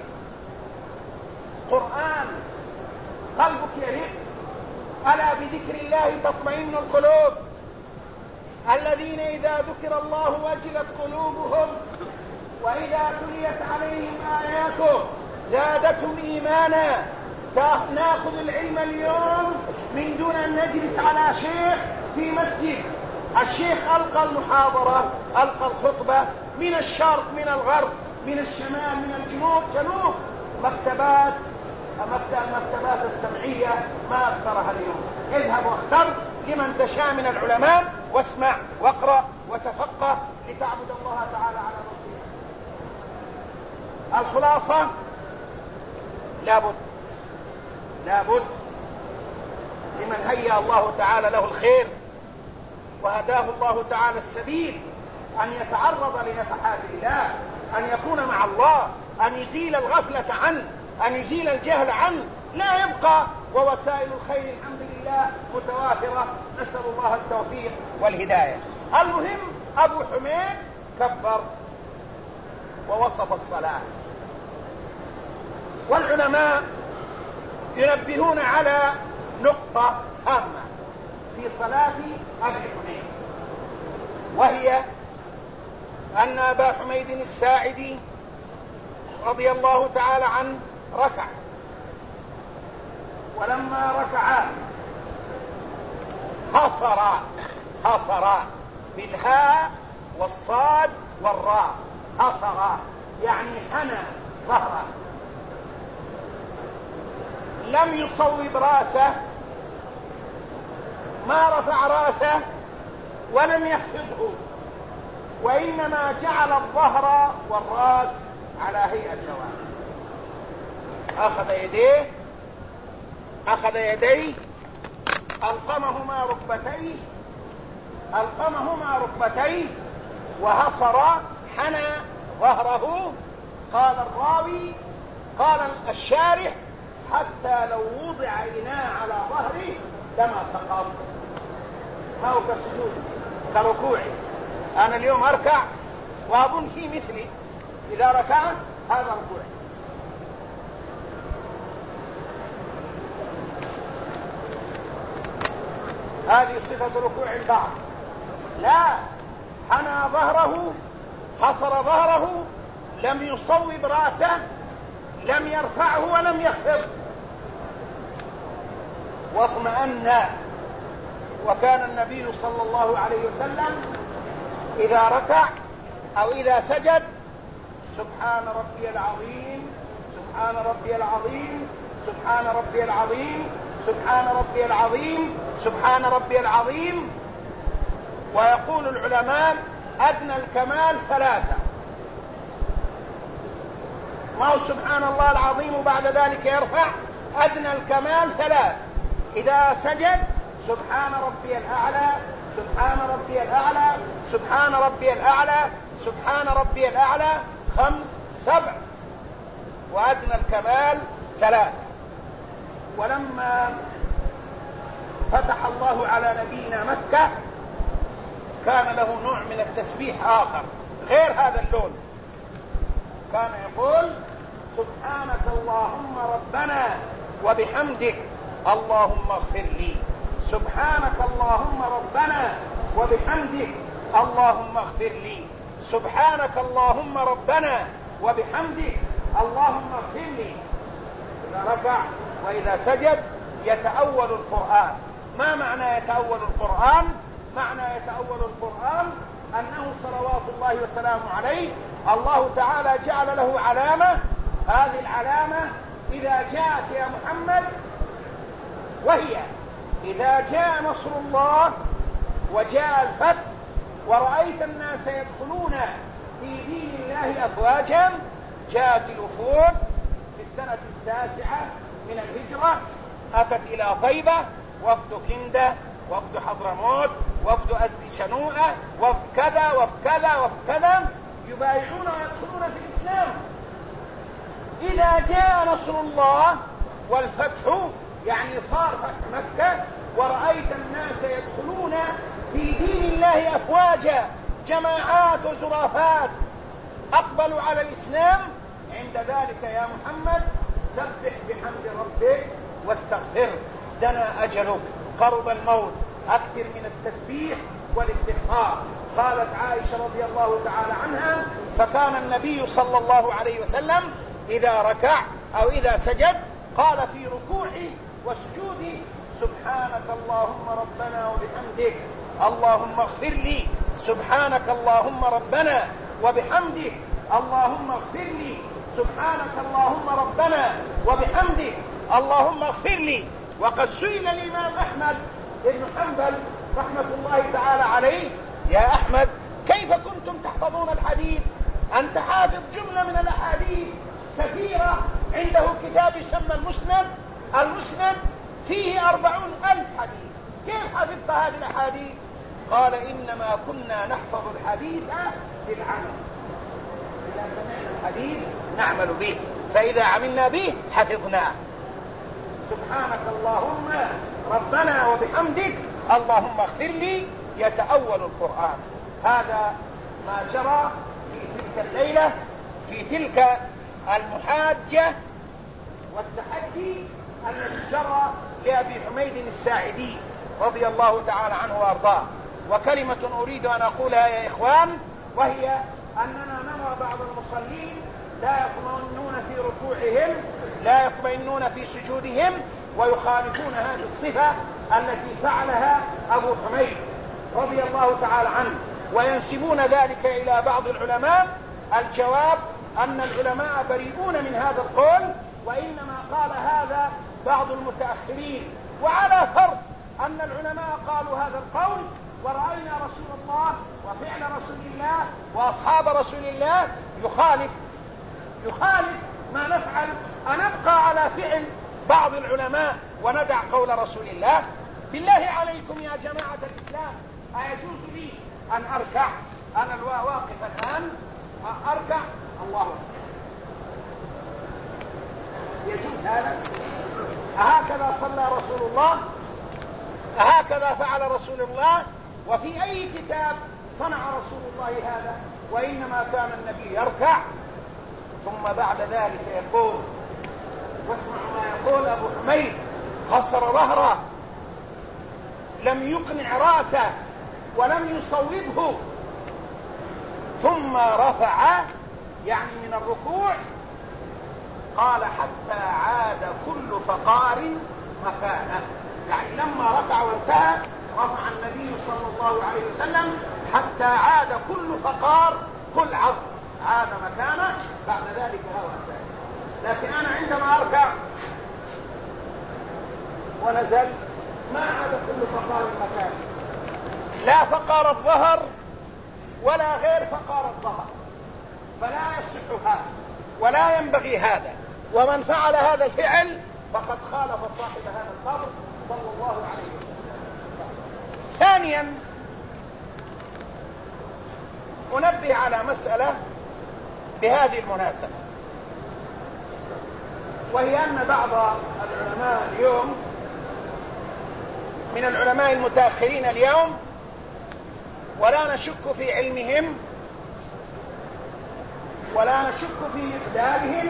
قرآن، قلبك يرق. ألا بذكر الله تطمئن القلوب، الذين إذا ذكر الله وجلت قلوبهم وإذا تليت عليهم آياته زادتهم إيمانا. نأخذ العلم اليوم من دون أن نجلس على شيخ في مسجد الشيخ ألقى المحاضرة، ألقى الخطبة من الشرق، من الغرب، من الشمال، من الجنوب، جنوب. المكتبات السمعية ما أكثرها اليوم. اذهب واختر لمن تشاء من العلماء واسمع واقرأ وتفقه لتعبد الله تعالى على بصيرة. الخلاصة: لابد لمن هيأ الله تعالى له الخير وهداه الله تعالى السبيل أن يتعرض لنفحات الله، أن يكون مع الله، أن يزيل الغفلة عنه، أن يزيل الجهل عنه، لا يبقى ووسائل الخير الحمد لله متوافرة. نسأل الله التوفيق والهداية. المهم أبو حميد كبر ووصف الصلاة، والعلماء ينبهون على نقطة هامة في صلاة أبي حميد، وهي أن أبا حميد الساعدي رضي الله تعالى عنه ركع، ولما ركع حصر بالهاء والصاد والراء، حصر يعني حنى ظهره، لم يصوب راسه، ما رفع راسه ولم يخفضه، وإنما جعل الظهر والراس على هيئة سواء. أخذ يديه ألقمهما ركبتيه وهصر حنى ظهره. قال الراوي، قال الشارح: حتى لو وضع إناء على ظهره لما سقط. ما هو كالسجود، كركوعي. أنا اليوم أركع وأظن في مثلي، إذا ركعت هذا ركوعي. هذه صفة ركوع البعض. لا، حنى ظهره، حصر ظهره، لم يصوب راسه، لم يرفعه ولم يخفض، واطمأن. وكان النبي صلى الله عليه وسلم إذا ركع أو إذا سجد: سبحان ربي العظيم، سبحان ربي العظيم، سبحان ربي العظيم، سبحان ربي العظيم، سبحان ربي العظيم. ويقول العلماء: أدنى الكمال 3. ما هو سبحان الله العظيم وبعد ذلك يرفع، أدنى الكمال 3. إذا سجد: سبحان ربي الأعلى، سبحان ربي الأعلى، سبحان ربي الأعلى، سبحان ربي الأعلى، 5 7. وأدنى الكمال 3. ولما فتح الله على نبينا مكة كان له نوع من التسبيح آخر غير هذا اللون. كان يقول: سبحانك اللهم ربنا وبحمدك اللهم اغفر لي، سبحانك اللهم ربنا وبحمدك اللهم اغفر لي، سبحانك اللهم ربنا وبحمدك اللهم اغفر لي. إذا ركع وإذا سجد يتأول القرآن. ما معنى يتأول القرآن؟ معنى يتأول القرآن أنه صلوات الله وسلامه عليه الله تعالى جعل له علامة. هذه العلامة إذا جاءت يا محمد، وهي: إذا جاء نصر الله وجاء الفتح ورأيت الناس يدخلون في دين الله أفواجا. جاءت الوفود في السنة 9 من الهجرة، أتت إلى طيبة، وفد كندة، وفد حضرموت، وفد أزد شنوءة، وفد كذا وفد كذا وفد كذا، يبايعون ويدخلون في الإسلام. إذا جاء نصر الله والفتح، يعني صار فتح مكة، ورأيت الناس يدخلون في دين الله أفواجا، جماعات وزرافات أقبلوا على الإسلام، عند ذلك يا محمد سبح بحمد ربك واستغفر، دنا أجلك، قرب الموت، أكثر من التسبيح والاستغفار. قالت عائشة رضي الله تعالى عنها: فكان النبي صلى الله عليه وسلم إذا ركع أو إذا سجد قال في ركوعه وسجوده: سبحانك اللهم ربنا وبحمدك اللهم اغفر لي، سبحانك اللهم ربنا وبحمدك اللهم اغفر لي، سبحانك اللهم ربنا وبحمدك اللهم اغفر لي. وقد سئل الإمام أحمد بن حنبل رحمة الله تعالى عليه: يا أحمد كيف كنتم تحفظون الحديث؟ أنت حافظ جملة من الأحاديث كثيرة، عنده كتاب يسمى المسند فيه 40,000 حديث، كيف حفظت هذه الأحاديث؟ قال: إنما كنا نحفظ الحديث بالعمل، إذا سمعنا الحديث نعمل به، فإذا عملنا به حفظناه. سبحانك اللهم ربنا وبحمدك اللهم اغفر لي يتأول القرآن. هذا ما جرى في تلك الليلة، في تلك المحاجة والتحدي الذي جرى لأبي حميد الساعدي رضي الله تعالى عنه وأرضاه. وكلمة أريد أن أقولها يا إخوان، وهي أننا نرى بعض المصلين لا يطمئنون في ركوعهم، لا يطمئنون في سجودهم، ويخالفون هذه الصفة التي فعلها أبو حميد رضي الله تعالى عنه، وينسبون ذلك إلى بعض العلماء. الجواب أن العلماء بريئون من هذا القول، وإنما قال هذا بعض المتأخرين، وعلى فرض أن العلماء قالوا هذا القول ورأينا رسول الله وفعل رسول الله وأصحاب رسول الله يخالف ما نفعل، أنبقى على فعل بعض العلماء وندع قول رسول الله؟ بالله عليكم يا جماعة الإسلام، أيجوز لي أن أركع؟ أنا واقف الآن أركع، الله أكبر، يجوز هذا؟ أهكذا صلى رسول الله؟ أهكذا فعل رسول الله؟ وفي أي كتاب صنع رسول الله هذا؟ وإنما كان النبي يركع ثم بعد ذلك يقول، واسمع ما يقول أبو حميد: خسر ظهره، لم يقنع رأسه ولم يصوبه، ثم رفع يعني من الركوع، قال: حتى عاد كل فقار مكانه، يعني لما ركع وانتهى رفع النبي صلى الله عليه وسلم حتى عاد كل فقار، كل عظم عاد مكانه، بعد ذلك هو سائل. لكن أنا عندما أركع ونزل ما عاد كل فقار مكانه، لا فقار الظهر ولا غير فقار الظهر، فلا يصح هذا ولا ينبغي هذا. ومن فعل هذا الفعل فقد خالف صاحب هذا القبر صلى الله عليه وسلم. ثانيا أنبه على مسألة بهذه المناسبة، وهي أن بعض العلماء اليوم من العلماء المتأخرين اليوم، ولا نشك في علمهم ولا نشك في إقدامهم،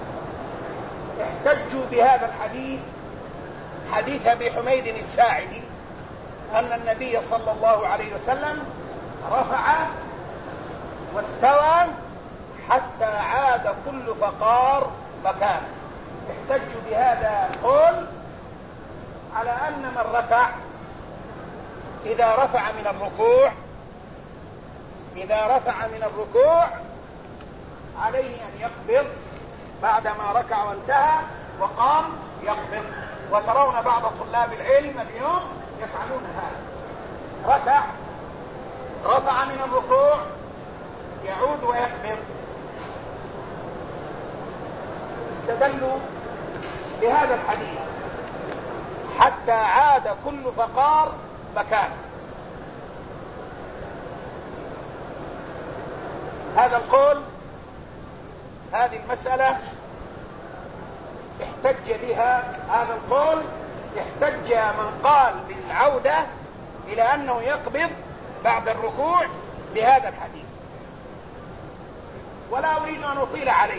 احتجوا بهذا الحديث، حديث أبي حميد الساعدي، أن النبي صلى الله عليه وسلم رفع واستوى حتى عاد كل فقار مكانه. احتجوا بهذا القول على أن من ركع إذا رفع من الركوع عليه أن يقبض بعدما ركع وانتهى وقام يقبض. وترون بعض طلاب العلم اليوم يفعلون هذا، رفع من الركوع يعود ويقبض. استدلوا بهذا الحديث حتى عاد كل فقار مكانه. هذا القول، هذه المسألة احتج بها، هذا القول احتج من قال بالعودة إلى أنه يقبض بعد الركوع بهذا الحديث. ولا أريد أن أطيل عليه،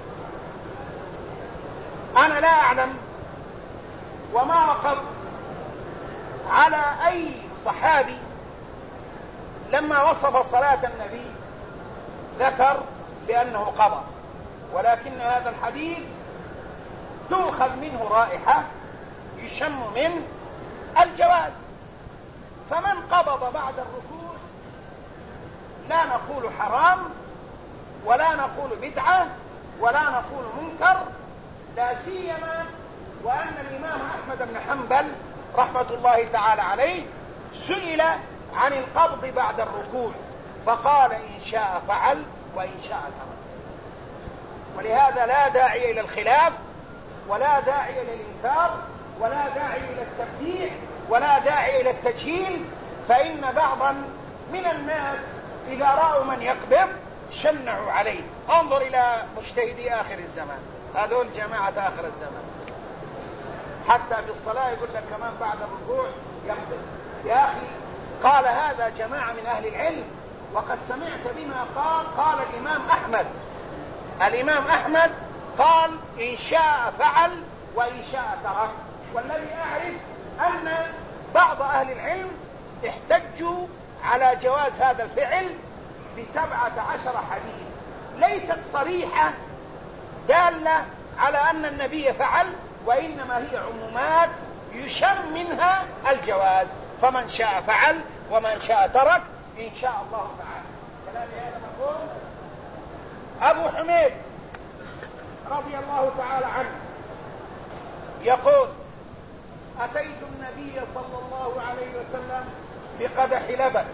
أنا لا أعلم وما وقف على أي صحابي لما وصف صلاة النبي ذكر بأنه قضى، ولكن هذا الحديث تؤخذ منه رائحة يشم منه الجواز. فمن قبض بعد الركوع لا نقول حرام ولا نقول بدعة ولا نقول منكر، لا سيما وأن الإمام أحمد بن حنبل رحمة الله تعالى عليه سئل عن القبض بعد الركوع فقال إن شاء فعل وإن شاء ترك. ولهذا لا داعي إلى الخلاف ولا داعي إلى الإنكار ولا داعي إلى التبديع ولا داعي إلى التجهيل، فإن بعضا من الناس إذا رأوا من يقبض شنعوا عليه. انظر إلى مجتهدي آخر الزمان، هذول جماعة آخر الزمان، حتى في الصلاة يقول لك كمان بعد الركوع يقبض. يا أخي قال هذا جماعة من أهل العلم، وقد سمعت بما قال الإمام أحمد. الإمام أحمد قال إن شاء فعل وإن شاء ترك. والذي أعرف أن بعض أهل العلم احتجوا على جواز هذا الفعل ب17 حديث ليست صريحة دالة على أن النبي فعل، وإنما هي عمومات يشم منها الجواز، فمن شاء فعل ومن شاء ترك إن شاء الله تعالى. كلامي هذا مفهوم؟ أبو حميد رضي الله تعالى عنه يقول أتيت النبي صلى الله عليه وسلم بقدح لبن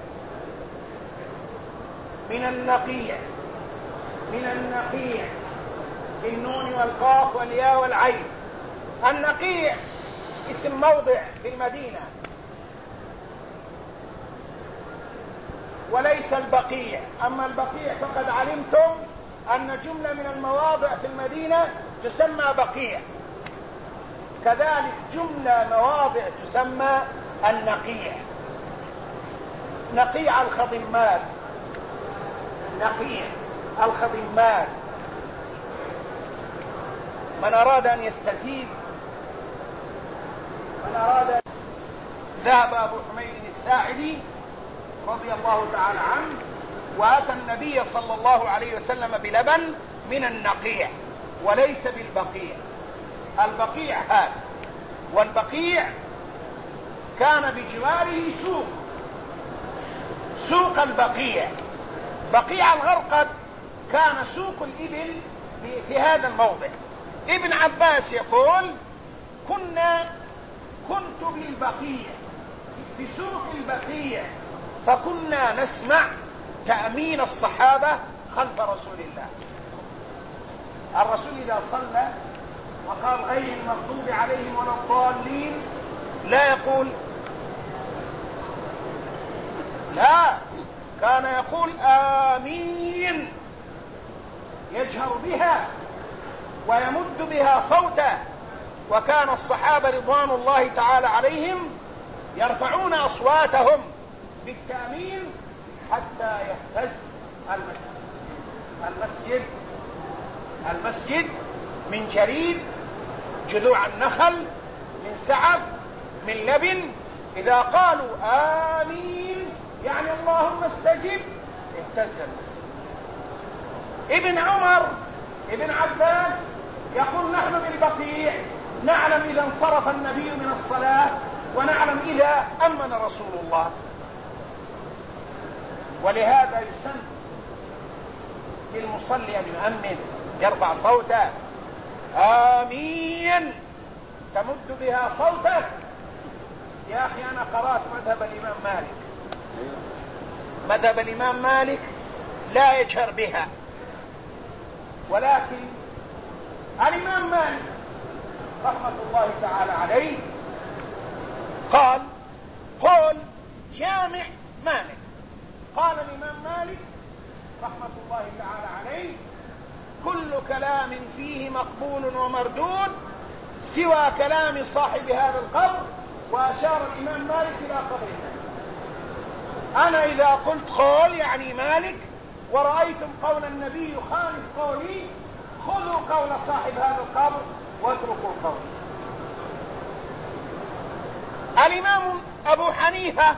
من النقيع بالنون والقاف والياء والعين. النقيع اسم موضع في المدينة وليس البقيع. أما البقيع فقد علمتم أن جملة من المواضع في المدينة تسمى بقيع، كذلك جملة مواضع تسمى النقيع. نقيع الخضمات، نقيع الخضمات. من أراد أن يستزيد، من أراد، ذهب أبو حميد الساعدي رضي الله تعالى عنه وأتى النبي صلى الله عليه وسلم بلبن من النقيع وليس بالبقيع. البقيع هذا، والبقيع كان بجواره سوق البقيع. بقيع الغرقد كان سوق الإبل في هذا الموضع. ابن عباس يقول كنت بالبقيع بسوق البقيع فكنا نسمع تأمين الصحابة خلف رسول الله. الرسول إذا صلى وقال غير المغضوب عليهم ولا الضالين لا يقول، لا، كان يقول آمين، يجهر بها ويمد بها صوته. وكان الصحابة رضوان الله تعالى عليهم يرفعون أصواتهم بالتأمين حتى يهتز المسجد من جريد، جذوع النخل، من سعف، من لبن. إذا قالوا آمين يعني اللهم استجب اهتز المسجد. ابن عمر ابن عباس يقول نحن بالبقيع نعلم إذا انصرف النبي من الصلاة ونعلم إذا أمن رسول الله. ولهذا يسن للمصلي أن يؤمن، يرفع صوته آمين، تمد بها صوتك. يا أخي أنا قرأت مذهب الإمام مالك، مذهب الإمام مالك لا يجهر بها، ولكن الإمام مالك رحمة الله تعالى عليه قال قول جامع مالك. قال الإمام مالك رحمة الله تعالى عليه كل كلام فيه مقبول ومردود سوى كلام صاحب هذا القبر. وأشار الإمام مالك إلى قبره. أنا إذا قلت قول يعني مالك ورأيتم قول النبي يخالف قولي خذوا قول صاحب هذا القبر واتركوا قولي. الإمام أبو حنيفة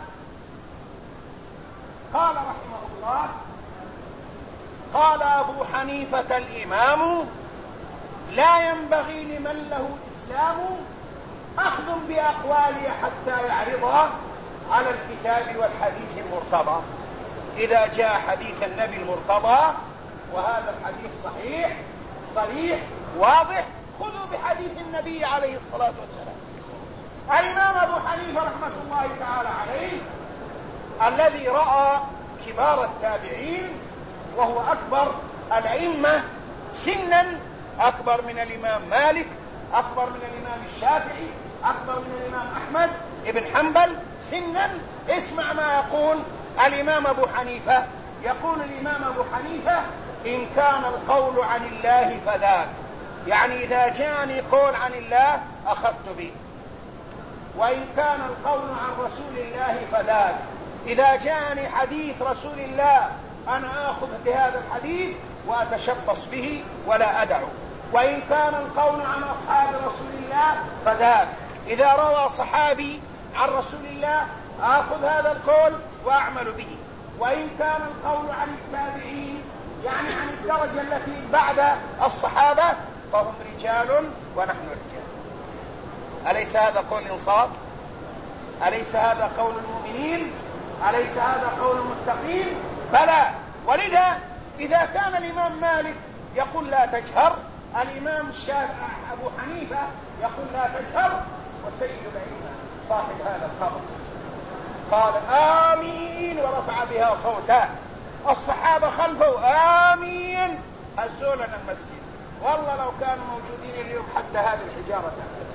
قال رحمه الله قال أبو حنيفة الإمام لا ينبغي لمن له إسلام أخذ بأقواله حتى يعرضها على الكتاب والحديث المرتضى. إذا جاء حديث النبي المرتضى وهذا الحديث صحيح صريح واضح خذوا بحديث النبي عليه الصلاة والسلام. الإمام أبو حنيفة رحمة الله تعالى عليه الذي رأى كبار التابعين وهو أكبر الأئمة سنا، أكبر من الإمام مالك، أكبر من الإمام الشافعي، أكبر من الإمام أحمد ابن حنبل سنا. اسمع ما يقول الإمام أبو حنيفة. يقول الإمام أبو حنيفة إن كان القول عن الله فذاك، يعني إذا جاءني قول عن الله أخذت به، وإن كان القول عن رسول الله فذاك، إذا جاءني حديث رسول الله أنا آخذ بهذا الحديث وأتشبص به ولا أدعه، وإن كان القول عن أصحاب رسول الله فذاك، إذا روى صحابي عن رسول الله آخذ هذا القول وأعمل به، وإن كان القول عن التابعين يعني عن الدرجة التي بعد الصحابة فهم رجال ونحن رجال. أليس هذا قول إنصاف؟ أليس هذا قول المؤمنين؟ أليس هذا قول المتقين؟ بلى. ولذا إذا كان الإمام مالك يقول لا تجهر، الإمام الشافعي أبو حنيفة يقول لا تجهر، وسيد الأئمة صاحب هذا الخبر قال آمين ورفع بها صوته، الصحابة خلفه آمين، هزوا لنا المسجد. والله لو كانوا موجودين اليوم حتى هذه الحجارة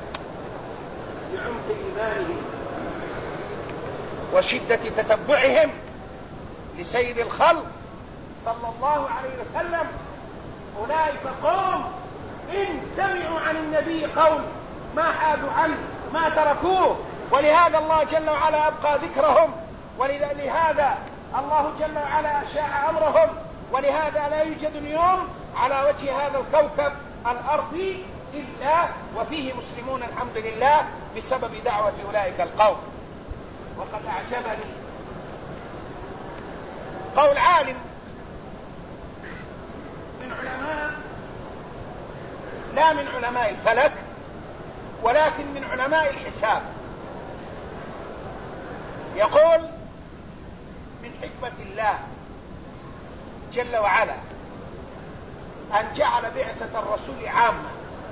بعمق إيمانهم وشدة تتبعهم لسيد الخلق صلى الله عليه وسلم، أولئك قوم إن سمعوا عن النبي قول ما حادوا عنه ما تركوه، ولهذا الله جل وعلا أبقى ذكرهم، ولهذا الله جل وعلا أشاع أمرهم، ولهذا لا يوجد اليوم على وجه هذا الكوكب الأرضي إلا وفيه مسلمون الحمد لله بسبب دعوة أولئك القوم. وقد أعجبني قول عالم من علماء، لا من علماء الفلك ولكن من علماء الحساب، يقول من حكمة الله جل وعلا أن جعل بعثة الرسول عامة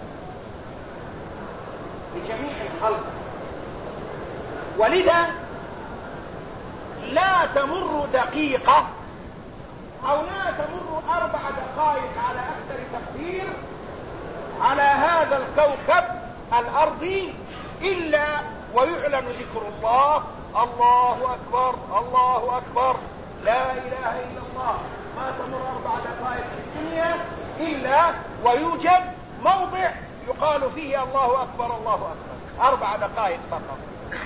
لجميع الخلق، ولذا لا تمر دقيقة أو لا تمر 4 دقائق على أكثر تقدير على هذا الكوكب الأرضي إلا ويعلن ذكر الله، الله أكبر الله أكبر لا إله إلا الله. ما تمر 4 دقائق في الدنيا إلا ويوجد موضع يقال فيه الله أكبر الله أكبر، 4 دقائق فقط.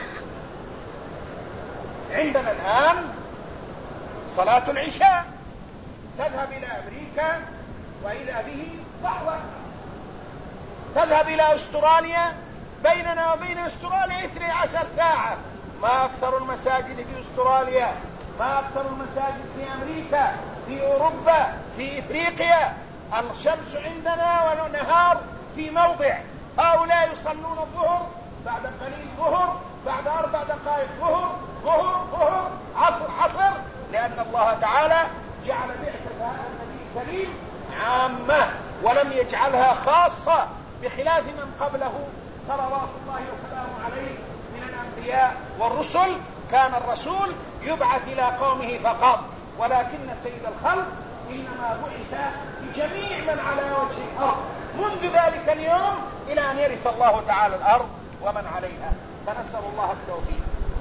عندنا الآن صلاة العشاء تذهب إلى أمريكا وإلى به ضحوة، تذهب إلى أستراليا، بيننا وبين أستراليا 12 ساعة. ما أكثر المساجد في أستراليا، ما أكثر المساجد في أمريكا، في أوروبا، في إفريقيا. الشمس عندنا والنهار في موضع، هؤلاء يصلون الظهر بعد قليل ظهر، بعد 4 دقائق ظهر ظهر ظهر عصر عصر، لأن الله تعالى جعل بعثة هذا النبي الكريم عامة ولم يجعلها خاصة، بخلاف من قبله صلوات الله وسلامه عليه من الأنبياء والرسل. كان الرسول يبعث إلى قومه فقط، ولكن سيد الخلق إنما بعث لجميع من على وجه الأرض منذ ذلك اليوم إلى أن يرث الله تعالى الأرض ومن عليها. فنسأل الله التوفيق.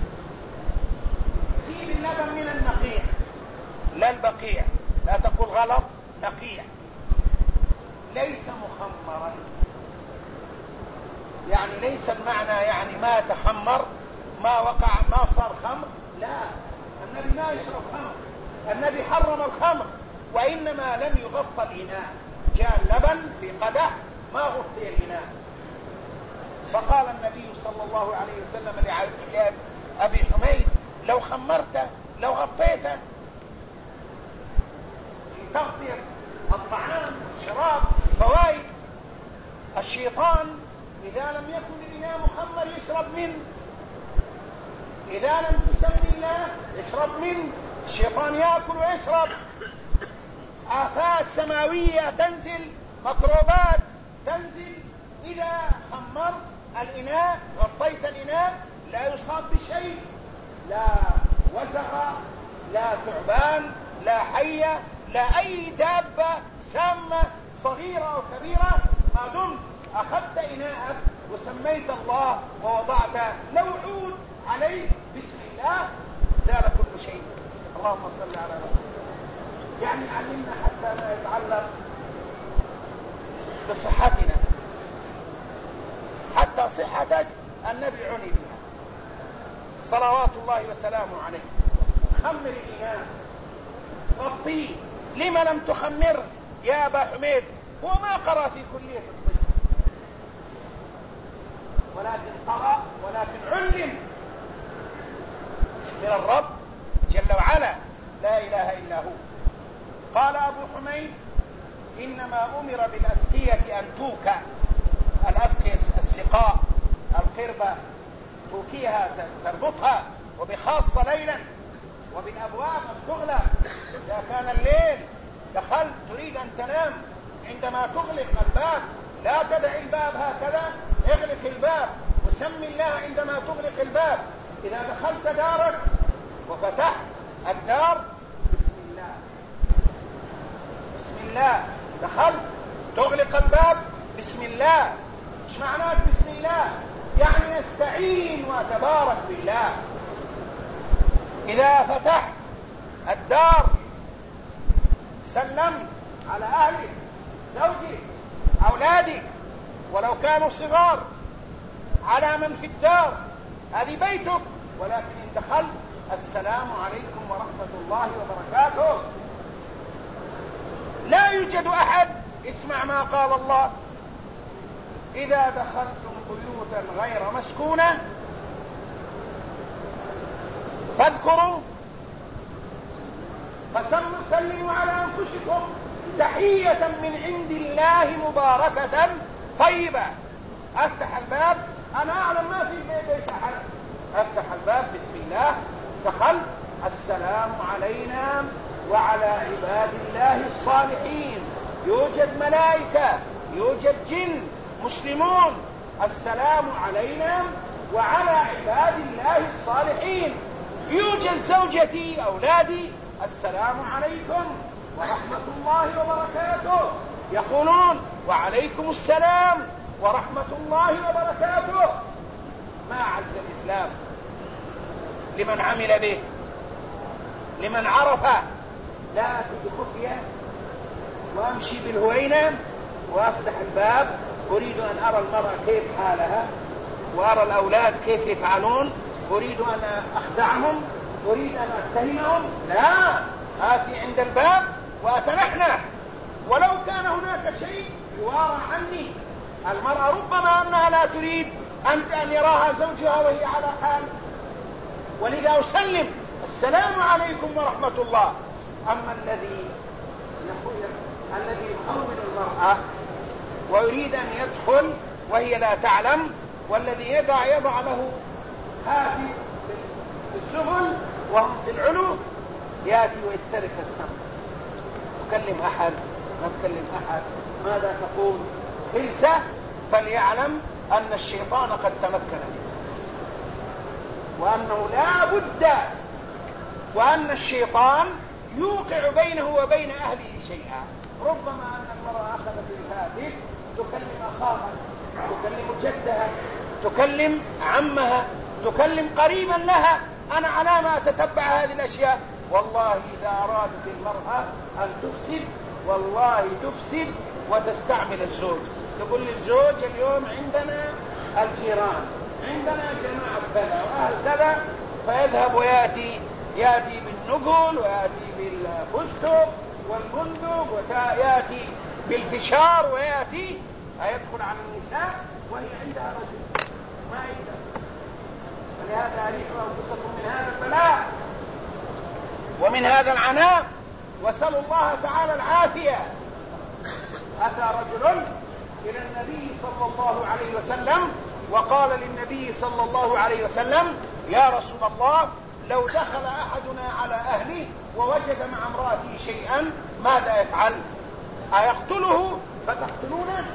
جيب اللبن من النقيع لا البقيع، لا تقول غلط، نقيع ليس مخمرا، يعني ليس المعنى يعني ما تخمر ما وقع ما صار خمر، لا، النبي ما يشرب خمر، النبي حرم الخمر، وإنما لم يغطى الإناء، جاء اللبن في قدح ما غطي الإناء. فقال النبي صلى الله عليه وسلم لأبي حميد لو خمرته لو غطيته في تغطية الطعام والشراب فوائد. الشيطان إذا لم يكن الإناء مخمر يشرب منه، إذا لم تسمي الله يشرب منه. الشيطان يأكل ويشرب، آفات سماوية تنزل، ميكروبات تنزل. إذا خمرت الإناء غطيت الإناء لا يصاب بشيء، لا وزغ، لا ثعبان، لا حية، لا أي دابة سامة صغيرة أو كبيرة، ما دمت أخذت إناءك وسميت الله ووضعت لوحود عليه بسم الله زال كل شيء. اللهم صل على رسول. يعني علمنا حتى ما يتعلق بصحتنا، حتى صحتك النبي عني بها صلوات الله وسلامه عليه. خمر الإناء، غطيه. لما لم تخمر يا أبا حميد؟ هو ما قرأ في كلية الطب، ولكن قرأ، ولكن علم من الرب جل وعلا لا إله إلا هو. قال أبو حميد: إنما أمر بالأسقية أن توكى. الأسقية السقاء، القربة توكيها، تربطها، وبخاصة ليلا، وبالأبواب أن تغلق. إذا كان الليل دخلت تريد أن تنام، عندما تغلق الباب لا تدع الباب هكذا، اغلق الباب وسم الله عندما تغلق الباب. إذا دخلت دارك وفتحت الدار بسم الله، بسم الله. دخلت تغلق الباب بسم الله. ايش معنات بسم الله؟ يعني استعين وتبارك بالله. إذا فتحت الدار سلمت على أهلك، زوجك، أولادك ولو كانوا صغار، على من في الدار، هذه بيتك. ولكن إن دخلت السلام عليكم ورحمة الله وبركاته. لا يوجد أحد، اسمع ما قال الله: إذا دخلتم بيوتا غير مسكونة فاذكروا فسلموا على أنفسكم تحية من عند الله مباركة طيبة. أفتح الباب، أنا أعلم ما في بيت أحد، أفتح الباب بسم الله، دخلت، السلام علينا وعلى عباد الله الصالحين. يوجد ملائكة، يوجد جن، مسلمون، السلام علينا وعلى عباد الله الصالحين. يوجد زوجتي، أولادي، السلام عليكم ورحمة الله وبركاته. يقولون وعليكم السلام ورحمة الله وبركاته. ما أعز الإسلام لمن عمل به، لمن عرفه. لا أتي بخفية وأمشي بالهوينة وأفتح الباب أريد أن أرى المرأة كيف حالها، وأرى الأولاد كيف يفعلون، أريد أن أخدعهم، أريد أن أتهمهم. لا، آتي عند الباب وأتنحنح، ولو كان هناك شيء يوارى عني. المرأة ربما أنها لا تريد أن يراها زوجها وهي على حال، ولذا أسلم السلام عليكم ورحمة الله. أما الذي يخون المرأة ويريد أن يدخل وهي لا تعلم، والذي يضع له هاتف في السفل وهم في العلو، يأتي ويسترك السمع. تكلم أحد، ما تكلم أحد، ماذا تقول؟ خلسة، فليعلم أن الشيطان قد تمكن منه، وأنه لا بد، وأن الشيطان يوقع بينه وبين أهله شيئا. ربما أن المرأة أخذت الهاتف تكلم أخاها، تكلم جدها، تكلم عمها، تكلم قريبا لها. أنا على ما أتتبع هذه الأشياء. والله إذا أرادت المرأة أن تفسد، والله تفسد وتستعمل الزوج. تقول للزوج اليوم عندنا الجيران، عندنا جماعة كذا وأهل كذا، فيذهب ويأتي بالنقل، ويأتي بالفستق والبندق، ويأتي بالفشار، ويأتي يدخل على النساء وهي عندها رجل ما عندها. فلهذا أريحوا أنفسكم من هذا البلاء ومن هذا العناء، وسألوا الله تعالى العافية. أتى رجل إلى النبي صلى الله عليه وسلم وقال للنبي صلى الله عليه وسلم: يا رسول الله، لو دخل أحدنا على أهله ووجد مع امرأته شيئا ماذا يفعل؟ أيقتله فتقتلونه؟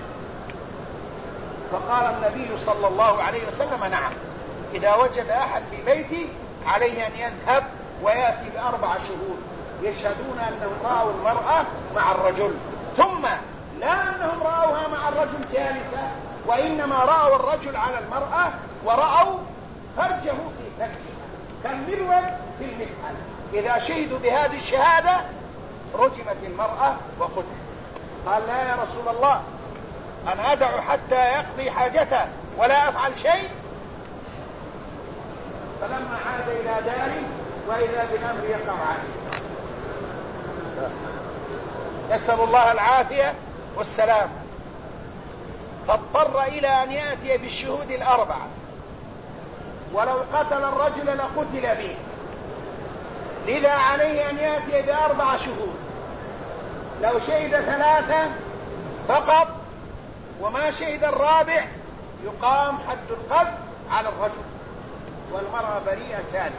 فقال النبي صلى الله عليه وسلم: نعم، إذا وجد أحد في بيتي عليه أن يذهب ويأتي ب4 شهود يشهدون أنهم رأوا المرأة مع الرجل، ثم لا أنهم رأوها مع الرجل جالسة، وإنما رأوا الرجل على المرأة ورأوا فرجه في فرجها كالمرود في المكحل. إذا شهدوا بهذه الشهادة رجمت المرأة وقتلت. قال: لا يا رسول الله، أنا أدع حتى يقضي حاجته ولا أفعل شيء. فلما عاد إلى داره وإذا بالأمر يقع عليه. نسأل الله العافية والسلام. فاضطر إلى أن يأتي بالشهود 4، ولو قتل الرجل لقتل به، لذا عليه أن يأتي ب4 شهود. لو شهد 3 فقط وما شهد الرابع يقام حد القذف على الرجل، والمرأة بريئة سالمة.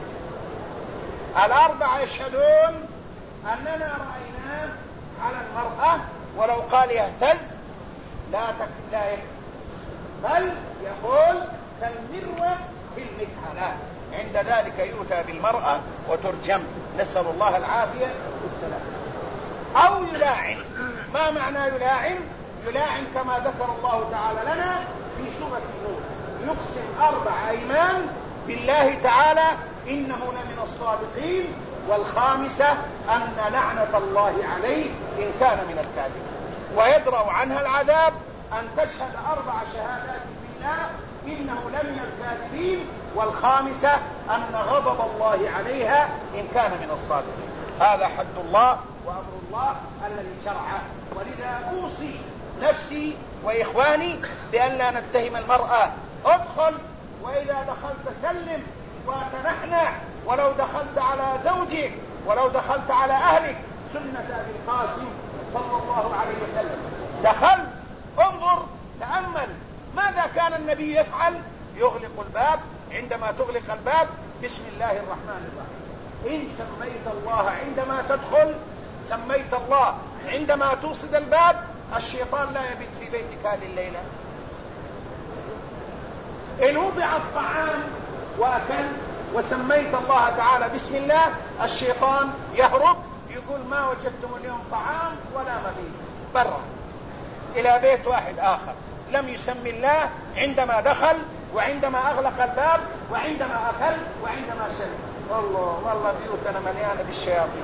4 يشهدون أننا رأيناه على المرأة، ولو قال يهتز لا يكفي، بل يقول كالمروة في المكحلة. عند ذلك يؤتى بالمرأة وترجم، نسأل الله العافية والسلام. أو يلاعن. ما معنى يلاعن؟ يلاعن كما ذكر الله تعالى لنا في سورة النور: يقسم 4 أيمان بالله تعالى إنه لمن الصادقين، والخامسة أن لعنة الله عليه إن كان من الكاذبين. ويدرأ عنها العذاب أن تشهد 4 شهادات بالله إنه لمن الكاذبين، والخامسة أن غضب الله عليها إن كان من الصادقين. هذا حد الله وأمر الله الذي شرعه. ولذا أوصي نفسي وإخواني بأن لا نتهم المرأة. ادخل، وإذا دخلت سلم وتنحنح، ولو دخلت على زوجك ولو دخلت على أهلك، سنة أبي القاسم صلى الله عليه وسلم. دخل، انظر، تأمل ماذا كان النبي يفعل. يغلق الباب، عندما تغلق الباب بسم الله الرحمن الرحيم. إن سميت الله عندما تدخل، سميت الله عندما توصد الباب. الشيطان لا يبيت في بيتك هذه الليلة. إن وضع الطعام وأكل وسميت الله تعالى بسم الله، الشيطان يهرب يقول ما وجدتم اليوم طعام ولا مبيت، برا إلى بيت واحد آخر لم يسمي الله عندما دخل وعندما أغلق الباب وعندما أكل وعندما شرب. والله بيوتنا مليانة بالشياطين.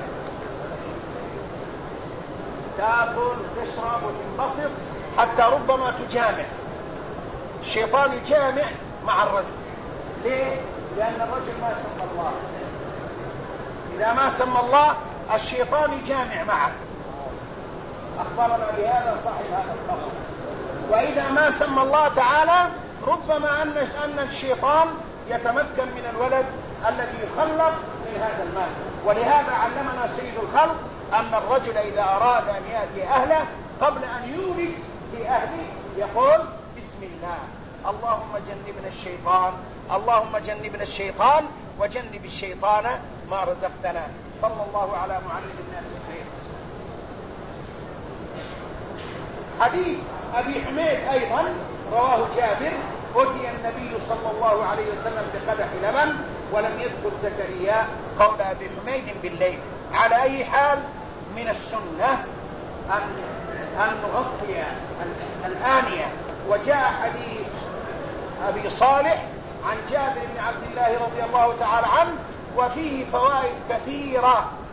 تأكل تشرب وتنبسط حتى ربما تجامع. الشيطان يجامع مع الرجل. ليه؟ لأن الرجل ما سمى الله. إذا ما سمى الله الشيطان يجامع معه. أخبرنا بهذا صاحب هذا الخبر. وإذا ما سمى الله تعالى ربما أن الشيطان يتمكن من الولد الذي يخلق من هذا المال. ولهذا علمنا سيد الخلق أن الرجل إذا أراد أن يأتي أهله قبل أن يولد في أهله يقول بسم الله، اللهم جنبنا الشيطان، اللهم جنبنا الشيطان وجنب الشيطان ما رزقتنا. صلى الله على معلم الناس الخير. حديث أبي حميد أيضا رواه جابر: أتي النبي صلى الله عليه وسلم بقدح لبن ولم يذكر زكريا قول أبي حميد بالليل. على أي حال من السنة أن نغطي الآنية. وجاء حديث أبي صالح عن جابر بن عبد الله رضي الله تعالى عنه وفيه فوائد كثيرة